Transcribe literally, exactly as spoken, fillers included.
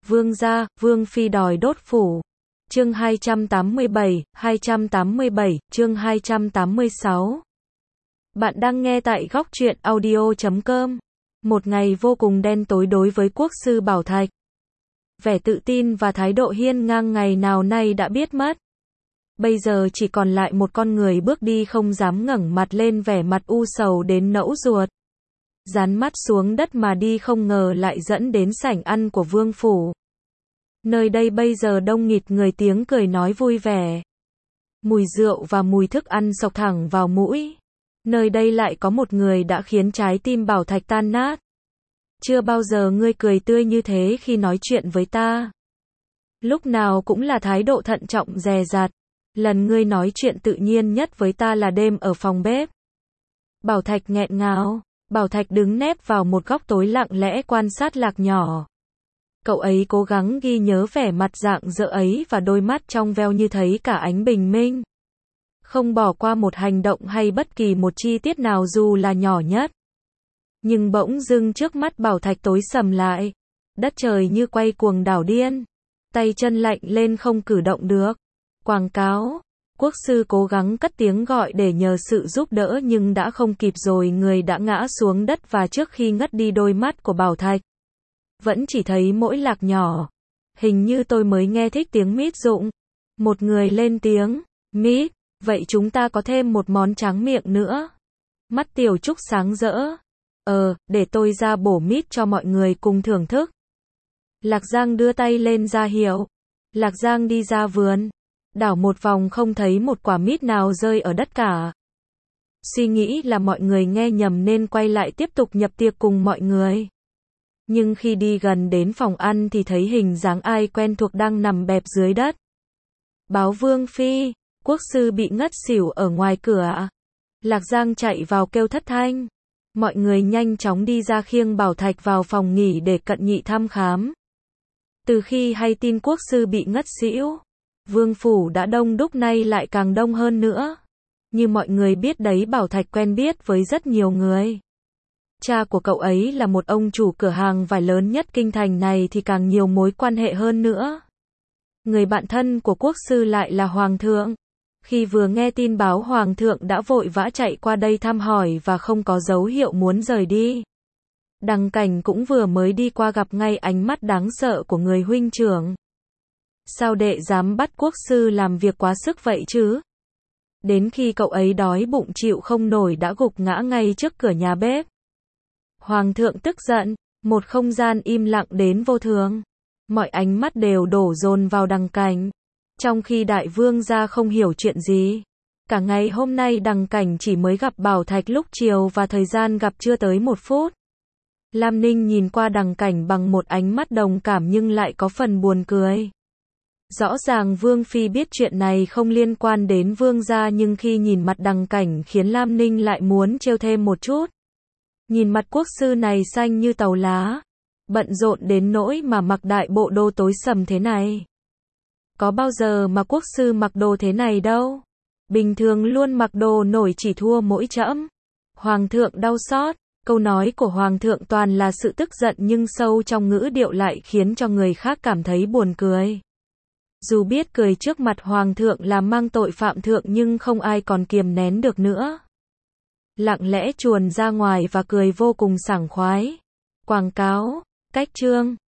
Vương gia, Vương phi đòi đốt phủ. Chương hai trăm tám mươi bảy, hai trăm tám mươi bảy, chương hai trăm tám mươi sáu. Bạn đang nghe tại góc truyện audio chấm com. Một ngày vô cùng đen tối đối với quốc sư Bảo Thạch. Vẻ tự tin và thái độ hiên ngang ngày nào nay đã biết mất. Bây giờ chỉ còn lại một con người bước đi không dám ngẩng mặt lên, vẻ mặt u sầu đến nẫu ruột. Dán mắt xuống đất mà đi, không ngờ lại dẫn đến sảnh ăn của vương phủ. Nơi đây bây giờ đông nghịt người, tiếng cười nói vui vẻ. Mùi rượu và mùi thức ăn xộc thẳng vào mũi. Nơi đây lại có một người đã khiến trái tim Bảo Thạch tan nát. Chưa bao giờ ngươi cười tươi như thế khi nói chuyện với ta. Lúc nào cũng là thái độ thận trọng dè dặt. Lần ngươi nói chuyện tự nhiên nhất với ta là đêm ở phòng bếp. Bảo Thạch nghẹn ngào. Bảo Thạch đứng nép vào một góc tối lặng lẽ quan sát Lạc nhỏ. Cậu ấy cố gắng ghi nhớ vẻ mặt rạng rỡ ấy và đôi mắt trong veo như thấy cả ánh bình minh. Không bỏ qua một hành động hay bất kỳ một chi tiết nào dù là nhỏ nhất. Nhưng bỗng dưng trước mắt Bảo Thạch tối sầm lại. Đất trời như quay cuồng đảo điên. Tay chân lạnh lên không cử động được. Quảng cáo. Quốc sư cố gắng cất tiếng gọi để nhờ sự giúp đỡ nhưng đã không kịp rồi, người đã ngã xuống đất và trước khi ngất đi đôi mắt của Bảo Thạch vẫn chỉ thấy mỗi Lạc nhỏ. Hình như tôi mới nghe thích tiếng mít rụng. Một người lên tiếng, mít, vậy chúng ta có thêm một món tráng miệng nữa. Mắt Tiểu Trúc sáng rỡ. Ờ, để tôi ra bổ mít cho mọi người cùng thưởng thức. Lạc Giang đưa tay lên ra hiệu. Lạc Giang đi ra vườn. Đảo một vòng không thấy một quả mít nào rơi ở đất cả. Suy nghĩ là mọi người nghe nhầm nên quay lại tiếp tục nhập tiệc cùng mọi người. Nhưng khi đi gần đến phòng ăn thì thấy hình dáng ai quen thuộc đang nằm bẹp dưới đất. Báo Vương phi, quốc sư bị ngất xỉu ở ngoài cửa. Lạc Giang chạy vào kêu thất thanh. Mọi người nhanh chóng đi ra khiêng Bảo Thạch vào phòng nghỉ để cận nhị thăm khám. Từ khi hay tin quốc sư bị ngất xỉu, vương phủ đã đông đúc, nay lại càng đông hơn nữa. Như mọi người biết đấy, Bảo Thạch quen biết với rất nhiều người. Cha của cậu ấy là một ông chủ cửa hàng vải lớn nhất kinh thành này thì càng nhiều mối quan hệ hơn nữa. Người bạn thân của quốc sư lại là Hoàng thượng. Khi vừa nghe tin báo, Hoàng thượng đã vội vã chạy qua đây thăm hỏi và không có dấu hiệu muốn rời đi. Đằng Cảnh cũng vừa mới đi qua gặp ngay ánh mắt đáng sợ của người huynh trưởng. Sao đệ dám bắt quốc sư làm việc quá sức vậy chứ? Đến khi cậu ấy đói bụng chịu không nổi đã gục ngã ngay trước cửa nhà bếp. Hoàng thượng tức giận, một không gian im lặng đến vô thường. Mọi ánh mắt đều đổ dồn vào Đằng Cảnh. Trong khi đại vương gia không hiểu chuyện gì. Cả ngày hôm nay Đằng Cảnh chỉ mới gặp Bảo Thạch lúc chiều và thời gian gặp chưa tới một phút. Lam Ninh nhìn qua Đằng Cảnh bằng một ánh mắt đồng cảm nhưng lại có phần buồn cười. Rõ ràng Vương phi biết chuyện này không liên quan đến vương gia, nhưng khi nhìn mặt Đằng Cảnh khiến Lam Ninh lại muốn trêu thêm một chút. Nhìn mặt quốc sư này xanh như tàu lá, bận rộn đến nỗi mà mặc đại bộ đồ tối sầm thế này. Có bao giờ mà quốc sư mặc đồ thế này đâu. Bình thường luôn mặc đồ nổi chỉ thua mỗi trẫm. Hoàng thượng đau xót. Câu nói của Hoàng thượng toàn là sự tức giận nhưng sâu trong ngữ điệu lại khiến cho người khác cảm thấy buồn cười. Dù biết cười trước mặt Hoàng thượng là mang tội phạm thượng nhưng không ai còn kiềm nén được nữa. Lặng lẽ chuồn ra ngoài và cười vô cùng sảng khoái. Quảng cáo, cách chương.